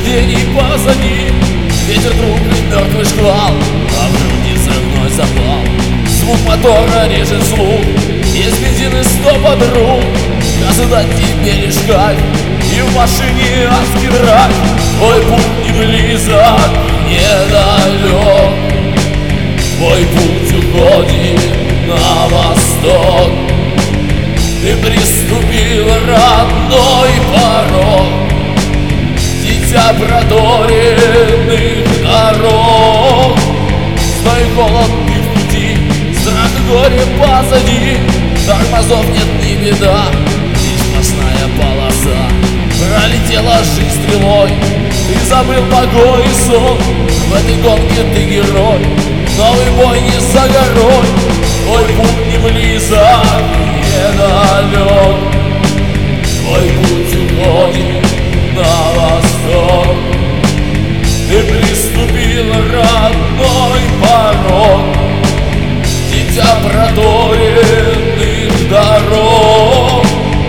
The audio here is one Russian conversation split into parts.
Владений позади, ветер трубный, мертвый шквал, а в груди взрывной запал. Звук мотора режет слух, есть бензин и 100 подруг. Газу дать тебе лишь кайф, и в машине адский драйв. Твой путь не близок, не далек, твой путь уходит на восток. Ты приступил родной порог, дитя проторенных дорог. Стой, холод, ты в пути, страх и горе позади. Тормозов нет, не беда, лишь сплошная полоса. Пролетела жизнь стрелой, ты забыл покой и сон. В этой гонке ты герой, новый бой не за горой. Твой путь не близок, не далек, твой путь уходит на восток. Ты приступил родной порог, дитя проторенных дорог.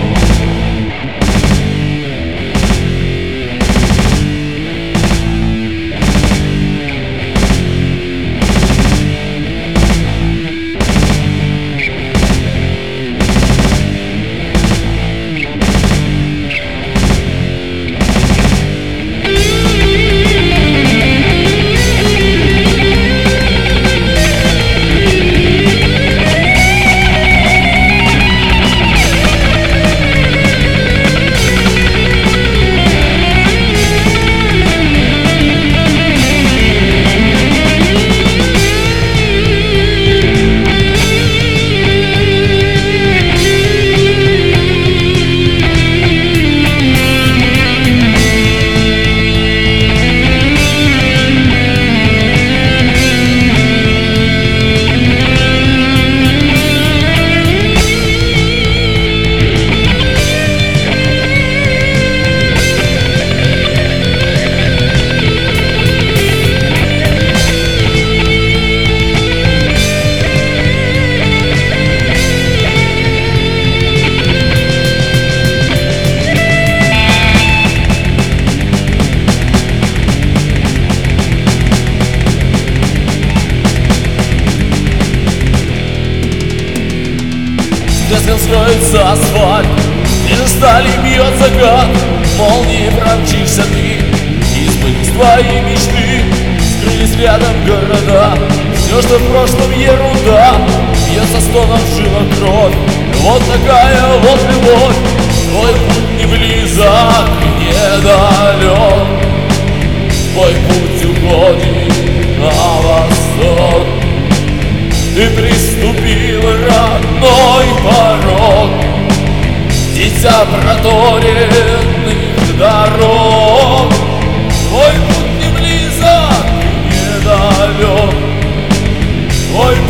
Треском строится асфальт, между стали бьет закат. Молнией промчишься ты, и сбылись твои мечты. Скрылись рядом города, все, что в прошлом ерунда. Бьется стоном в жилах кровь, вот такая вот любовь. Твой путь не близок, не далек, твой путь уходит на восток. Ты приступил родной порог, дитя проторенных дорог. Твой путь не близок, не далек, твой